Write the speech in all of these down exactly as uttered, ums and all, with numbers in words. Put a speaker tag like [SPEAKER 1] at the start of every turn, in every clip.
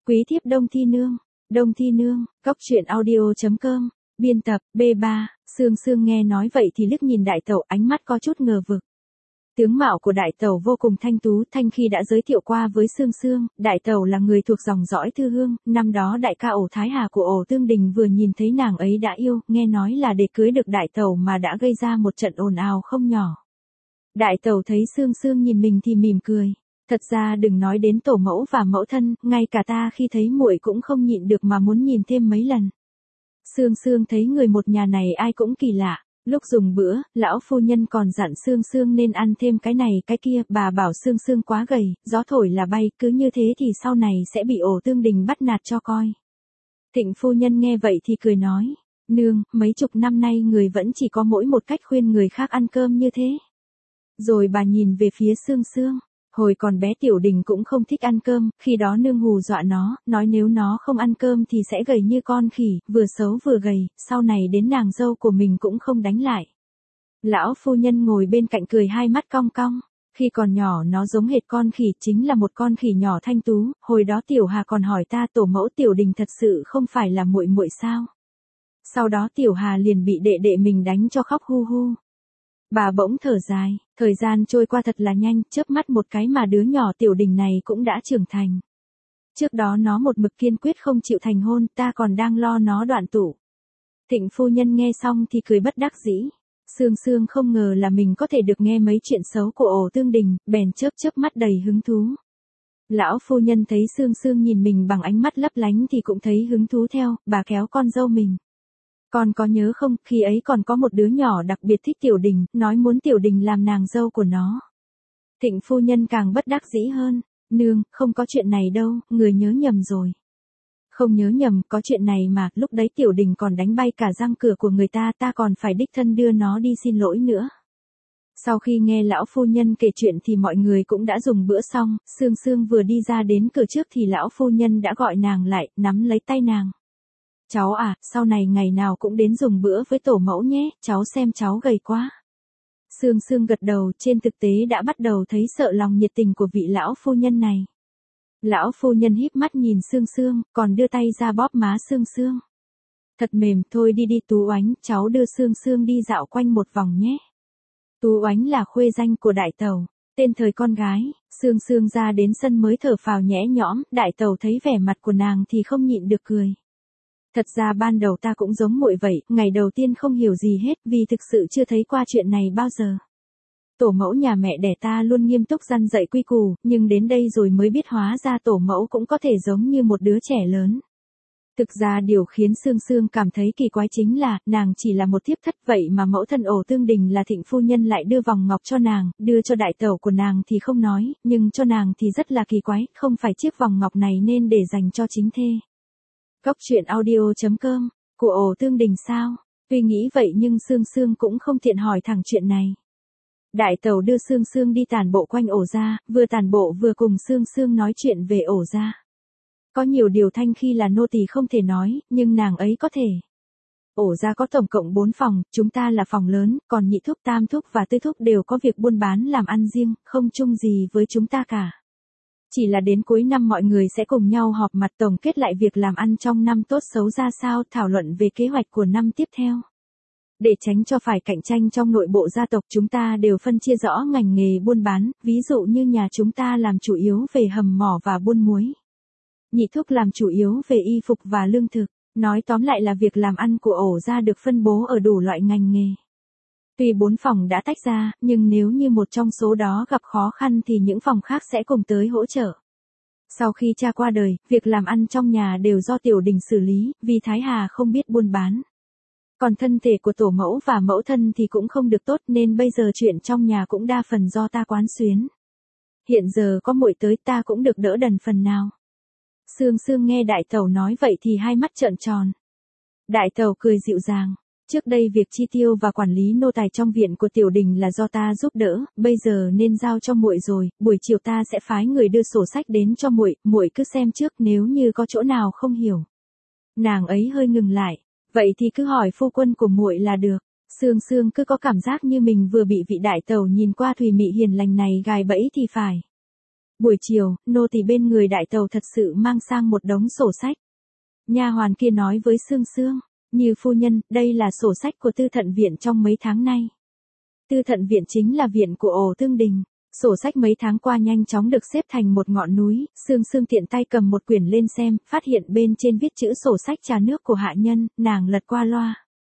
[SPEAKER 1] Quý thiếp Đông Thi Nương, Đông Thi Nương, Cóc Truyện Audio chấm com, biên tập, B ba, Sương Sương nghe nói vậy thì liếc nhìn đại tẩu, ánh mắt có chút ngờ vực. Tướng mạo của đại tẩu vô cùng thanh tú, Thanh khi đã giới thiệu qua với Sương Sương, đại tẩu là người thuộc dòng dõi Thư Hương, năm đó đại ca Ổ Thái Hà của Ổ Tương Đình vừa nhìn thấy nàng ấy đã yêu, nghe nói là để cưới được đại tẩu mà đã gây ra một trận ồn ào không nhỏ. Đại tẩu thấy Sương Sương nhìn mình thì mỉm cười. Thật ra đừng nói đến tổ mẫu và mẫu thân, ngay cả ta khi thấy muội cũng không nhịn được mà muốn nhìn thêm mấy lần. Sương Sương thấy người một nhà này ai cũng kỳ lạ. Lúc dùng bữa, lão phu nhân còn dặn Sương Sương nên ăn thêm cái này cái kia, bà bảo Sương Sương quá gầy, gió thổi là bay, cứ như thế thì sau này sẽ bị Ổ Tương Đình bắt nạt cho coi. Thịnh phu nhân nghe vậy thì cười nói, nương, mấy chục năm nay người vẫn chỉ có mỗi một cách khuyên người khác ăn cơm như thế. Rồi bà nhìn về phía Sương Sương. Hồi còn bé Tiểu Đình cũng không thích ăn cơm, khi đó nương hù dọa nó, nói nếu nó không ăn cơm thì sẽ gầy như con khỉ, vừa xấu vừa gầy, sau này đến nàng dâu của mình cũng không đánh lại. Lão phu nhân ngồi bên cạnh cười hai mắt cong cong, khi còn nhỏ nó giống hệt con khỉ, chính là một con khỉ nhỏ thanh tú, hồi đó Tiểu Hà còn hỏi ta tổ mẫu Tiểu Đình thật sự không phải là muội muội sao. Sau đó Tiểu Hà liền bị đệ đệ mình đánh cho khóc hu hu. Bà bỗng thở dài, thời gian trôi qua thật là nhanh, chớp mắt một cái mà đứa nhỏ Tiểu Đình này cũng đã trưởng thành. Trước đó nó một mực kiên quyết không chịu thành hôn, ta còn đang lo nó đoạn tụ. Thịnh phu nhân nghe xong thì cười bất đắc dĩ. Sương Sương không ngờ là mình có thể được nghe mấy chuyện xấu của Ổ Tương Đình, bèn chớp chớp mắt đầy hứng thú. Lão phu nhân thấy Sương Sương nhìn mình bằng ánh mắt lấp lánh thì cũng thấy hứng thú theo, bà kéo con dâu mình. Con có nhớ không, khi ấy còn có một đứa nhỏ đặc biệt thích Tiểu Đình, nói muốn Tiểu Đình làm nàng dâu của nó. Thịnh phu nhân càng bất đắc dĩ hơn, nương, không có chuyện này đâu, người nhớ nhầm rồi. Không nhớ nhầm, có chuyện này mà, lúc đấy Tiểu Đình còn đánh bay cả răng cửa của người ta, ta còn phải đích thân đưa nó đi xin lỗi nữa. Sau khi nghe lão phu nhân kể chuyện thì mọi người cũng đã dùng bữa xong, Sương Sương vừa đi ra đến cửa trước thì lão phu nhân đã gọi nàng lại, nắm lấy tay nàng. Cháu à, sau này ngày nào cũng đến dùng bữa với tổ mẫu nhé, cháu xem cháu gầy quá. Sương Sương gật đầu, trên thực tế đã bắt đầu thấy sợ lòng nhiệt tình của vị lão phu nhân này. Lão phu nhân híp mắt nhìn Sương Sương, còn đưa tay ra bóp má Sương Sương. Thật mềm, thôi đi đi Tú Oánh, cháu đưa Sương Sương đi dạo quanh một vòng nhé. Tú Oánh là khuê danh của đại tẩu, tên thời con gái. Sương Sương ra đến sân mới thở phào nhẽ nhõm, đại tẩu thấy vẻ mặt của nàng thì không nhịn được cười. Thật ra ban đầu ta cũng giống muội vậy, ngày đầu tiên không hiểu gì hết vì thực sự chưa thấy qua chuyện này bao giờ. Tổ mẫu nhà mẹ đẻ ta luôn nghiêm túc răn dạy quy củ, nhưng đến đây rồi mới biết hóa ra tổ mẫu cũng có thể giống như một đứa trẻ lớn. Thực ra điều khiến Sương Sương cảm thấy kỳ quái chính là, nàng chỉ là một thiếp thất vậy mà mẫu thân Ổ Tương Đình là Thịnh phu nhân lại đưa vòng ngọc cho nàng, đưa cho đại tẩu của nàng thì không nói, nhưng cho nàng thì rất là kỳ quái, không phải chiếc vòng ngọc này nên để dành cho chính thê. Cóc Truyện Audio chấm com, của Ổ Tương Đình sao? Tuy nghĩ vậy nhưng Sương Sương cũng không tiện hỏi thẳng chuyện này. Đại tẩu đưa Sương Sương đi tản bộ quanh Ổ gia, vừa tản bộ vừa cùng Sương Sương nói chuyện về Ổ gia. Có nhiều điều Thanh khi là nô tỳ không thể nói, nhưng nàng ấy có thể. Ổ gia có tổng cộng bốn phòng, chúng ta là phòng lớn, còn nhị thúc, tam thúc và tư thúc đều có việc buôn bán làm ăn riêng, không chung gì với chúng ta cả. Chỉ là đến cuối năm mọi người sẽ cùng nhau họp mặt tổng kết lại việc làm ăn trong năm tốt xấu ra sao, thảo luận về kế hoạch của năm tiếp theo. Để tránh cho phải cạnh tranh trong nội bộ gia tộc, chúng ta đều phân chia rõ ngành nghề buôn bán, ví dụ như nhà chúng ta làm chủ yếu về hầm mỏ và buôn muối. Nhị thúc làm chủ yếu về y phục và lương thực, nói tóm lại là việc làm ăn của Ổ gia được phân bố ở đủ loại ngành nghề. Tuy bốn phòng đã tách ra, nhưng nếu như một trong số đó gặp khó khăn thì những phòng khác sẽ cùng tới hỗ trợ. Sau khi cha qua đời, việc làm ăn trong nhà đều do Tiểu Đình xử lý, vì Thái Hà không biết buôn bán. Còn thân thể của tổ mẫu và mẫu thân thì cũng không được tốt nên bây giờ chuyện trong nhà cũng đa phần do ta quán xuyến. Hiện giờ có muội tới ta cũng được đỡ đần phần nào. Sương Sương nghe đại tẩu nói vậy thì hai mắt trợn tròn. Đại tẩu cười dịu dàng. Trước đây việc chi tiêu và quản lý nô tài trong viện của Tiểu Đình là do ta giúp đỡ, bây giờ nên giao cho muội rồi, buổi chiều ta sẽ phái người đưa sổ sách đến cho muội, muội cứ xem trước nếu như có chỗ nào không hiểu. Nàng ấy hơi ngừng lại, vậy thì cứ hỏi phu quân của muội là được. Sương Sương cứ có cảm giác như mình vừa bị vị đại tẩu nhìn qua thùy mị hiền lành này gài bẫy thì phải. Buổi chiều, nô tỳ bên người đại tàu thật sự mang sang một đống sổ sách. Nha hoàn kia nói với Sương Sương, Như phu nhân, đây là sổ sách của Tư Thận Viện trong mấy tháng nay. Tư Thận Viện chính là viện của Ổ Tương Đình. Sổ sách mấy tháng qua nhanh chóng được xếp thành một ngọn núi, Sương Sương tiện tay cầm một quyển lên xem, phát hiện bên trên viết chữ sổ sách trà nước của hạ nhân, nàng lật qua loa.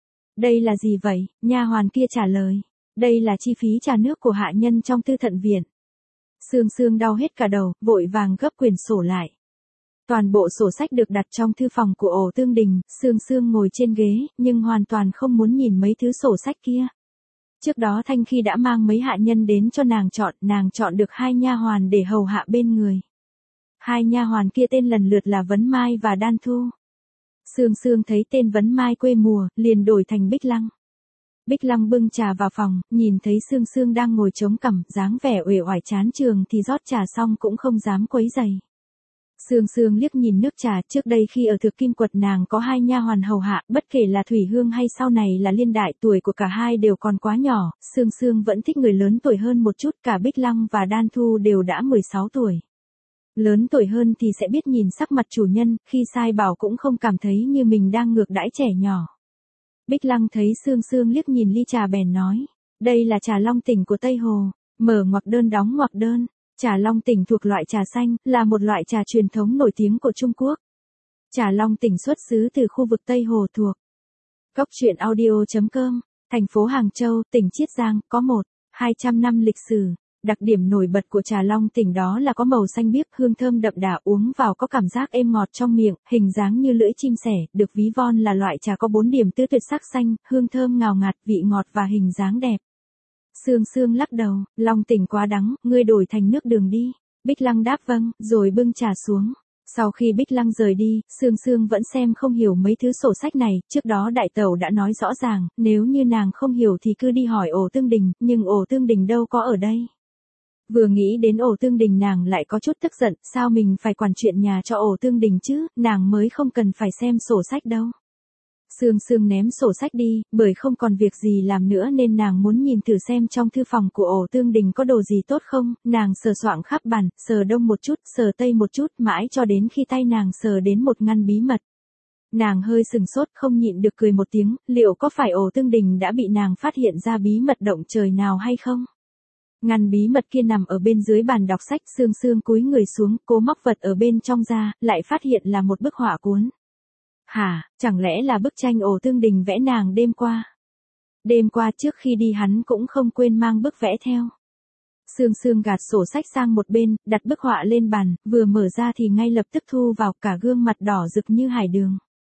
[SPEAKER 1] Đây là gì vậy? Nha hoàn kia trả lời. Đây là chi phí trà nước của hạ nhân trong Tư Thận Viện. Sương Sương đau hết cả đầu, vội vàng gấp quyển sổ lại. Toàn bộ sổ sách được đặt trong thư phòng của Ổ Tương Đình, Sương Sương ngồi trên ghế, nhưng hoàn toàn không muốn nhìn mấy thứ sổ sách kia. Trước đó Thanh Khi đã mang mấy hạ nhân đến cho nàng chọn, nàng chọn được hai nha hoàn để hầu hạ bên người. Hai nha hoàn kia tên lần lượt là Vấn Mai và Đan Thu. Sương Sương thấy tên Vấn Mai quê mùa, liền đổi thành Bích Lăng. Bích Lăng bưng trà vào phòng, nhìn thấy Sương Sương đang ngồi chống cằm, dáng vẻ uể oải chán trường thì rót trà xong cũng không dám quấy rầy. Sương Sương liếc nhìn nước trà, trước đây khi ở Thực Kim Quật nàng có hai nha hoàn hầu hạ, bất kể là Thủy Hương hay sau này là Liên Đại, tuổi của cả hai đều còn quá nhỏ, Sương Sương vẫn thích người lớn tuổi hơn một chút, cả Bích Lăng và Đan Thu đều đã mười sáu tuổi. Lớn tuổi hơn thì sẽ biết nhìn sắc mặt chủ nhân, khi sai bảo cũng không cảm thấy như mình đang ngược đãi trẻ nhỏ. Bích Lăng thấy Sương Sương liếc nhìn ly trà bèn nói, đây là trà long tỉnh của Tây Hồ, mở ngoặc đơn đóng ngoặc đơn. Trà long tỉnh thuộc loại trà xanh, là một loại trà truyền thống nổi tiếng của Trung Quốc. Trà long tỉnh xuất xứ từ khu vực Tây Hồ thuộc Cốc truyện audio chấm com, thành phố Hàng Châu, tỉnh Chiết Giang, có một nghìn hai trăm năm lịch sử. Đặc điểm nổi bật của trà long tỉnh đó là có màu xanh biếc, hương thơm đậm đà, uống vào có cảm giác êm ngọt trong miệng, hình dáng như lưỡi chim sẻ, được ví von là loại trà có bốn điểm tứ tuyệt, sắc xanh, hương thơm ngào ngạt, vị ngọt và hình dáng đẹp. Sương Sương lắc đầu, long tỉnh quá đắng, ngươi đổi thành nước đường đi. Bích Lăng đáp vâng, rồi bưng trà xuống. Sau khi Bích Lăng rời đi, Sương Sương vẫn xem không hiểu mấy thứ sổ sách này, trước đó đại tẩu đã nói rõ ràng, nếu như nàng không hiểu thì cứ đi hỏi Ổ Tương Đình, nhưng Ổ Tương Đình đâu có ở đây. Vừa nghĩ đến Ổ Tương Đình nàng lại có chút tức giận, sao mình phải quản chuyện nhà cho Ổ Tương Đình chứ, nàng mới không cần phải xem sổ sách đâu. Sương Sương ném sổ sách đi, bởi không còn việc gì làm nữa nên nàng muốn nhìn thử xem trong thư phòng của Ổ Tương Đình có đồ gì tốt không, nàng sờ soạng khắp bàn, sờ đông một chút, sờ tây một chút, mãi cho đến khi tay nàng sờ đến một ngăn bí mật. Nàng hơi sừng sốt, không nhịn được cười một tiếng, liệu có phải Ổ Tương Đình đã bị nàng phát hiện ra bí mật động trời nào hay không? Ngăn bí mật kia nằm ở bên dưới bàn đọc sách, Sương Sương cúi người xuống, cố móc vật ở bên trong ra, lại phát hiện là một bức họa cuốn. Hả, chẳng lẽ là bức tranh Ổ Tương Đình vẽ nàng đêm qua? Đêm qua trước khi đi hắn cũng không quên mang bức vẽ theo. Sương Sương gạt sổ sách sang một bên, đặt bức họa lên bàn, vừa mở ra thì ngay lập tức thu vào, cả gương mặt đỏ rực như hải đường.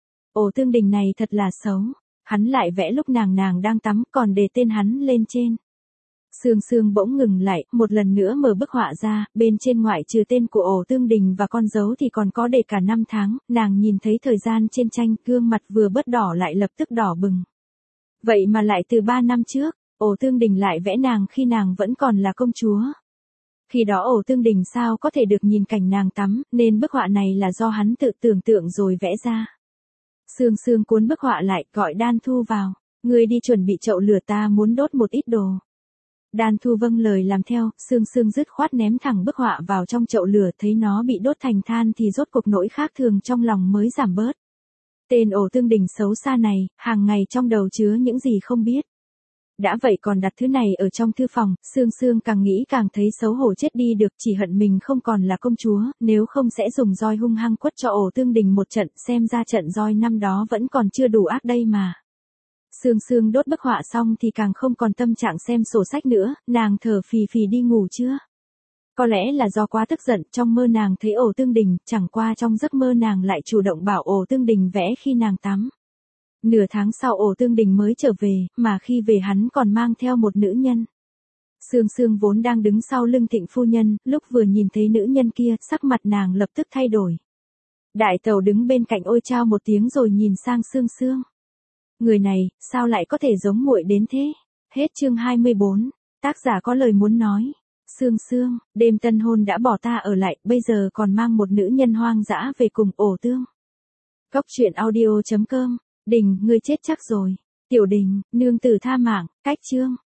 [SPEAKER 1] Ổ Tương Đình này thật là xấu, hắn lại vẽ lúc nàng nàng đang tắm, còn để tên hắn lên trên. Sương Sương bỗng ngừng lại, một lần nữa mở bức họa ra, bên trên ngoại trừ tên của Ổ Tương Đình và con dấu thì còn có để cả năm tháng, nàng nhìn thấy thời gian trên tranh, gương mặt vừa bớt đỏ lại lập tức đỏ bừng. Vậy mà lại từ ba năm trước, Ổ Tương Đình lại vẽ nàng khi nàng vẫn còn là công chúa. Khi đó Ổ Tương Đình sao có thể được nhìn cảnh nàng tắm, nên bức họa này là do hắn tự tưởng tượng rồi vẽ ra. Sương Sương cuốn bức họa lại, gọi Đan Thu vào, ngươi đi chuẩn bị chậu lửa, ta muốn đốt một ít đồ. Đan Thu vâng lời làm theo, Sương Sương dứt khoát ném thẳng bức họa vào trong chậu lửa, thấy nó bị đốt thành than thì rốt cuộc nỗi khác thường trong lòng mới giảm bớt. Tên Ổ Tương Đình xấu xa này, hàng ngày trong đầu chứa những gì không biết. Đã vậy còn đặt thứ này ở trong thư phòng, Sương Sương càng nghĩ càng thấy xấu hổ chết đi được, chỉ hận mình không còn là công chúa, nếu không sẽ dùng roi hung hăng quất cho Ổ Tương Đình một trận, xem ra trận roi năm đó vẫn còn chưa đủ ác đây mà. Sương Sương đốt bức họa xong thì càng không còn tâm trạng xem sổ sách nữa, nàng thở phì phì đi ngủ chưa? Có lẽ là do quá tức giận, trong mơ nàng thấy Ổ Tương Đình, chẳng qua trong giấc mơ nàng lại chủ động bảo Ổ Tương Đình vẽ khi nàng tắm. Nửa tháng sau Ổ Tương Đình mới trở về, mà khi về hắn còn mang theo một nữ nhân. Sương Sương vốn đang đứng sau lưng Thịnh phu nhân, lúc vừa nhìn thấy nữ nhân kia, sắc mặt nàng lập tức thay đổi. Đại tẩu đứng bên cạnh ôi chao một tiếng rồi nhìn sang Sương Sương. Người này, sao lại có thể giống muội đến thế? Hết chương hai mươi bốn, tác giả có lời muốn nói. Sương Sương, đêm tân hôn đã bỏ ta ở lại, bây giờ còn mang một nữ nhân hoang dã về cùng Ổ Tương. Cốc truyện audio chấm com, Đình, ngươi chết chắc rồi. Tiểu Đình, nương tử tha mạng, cách chương.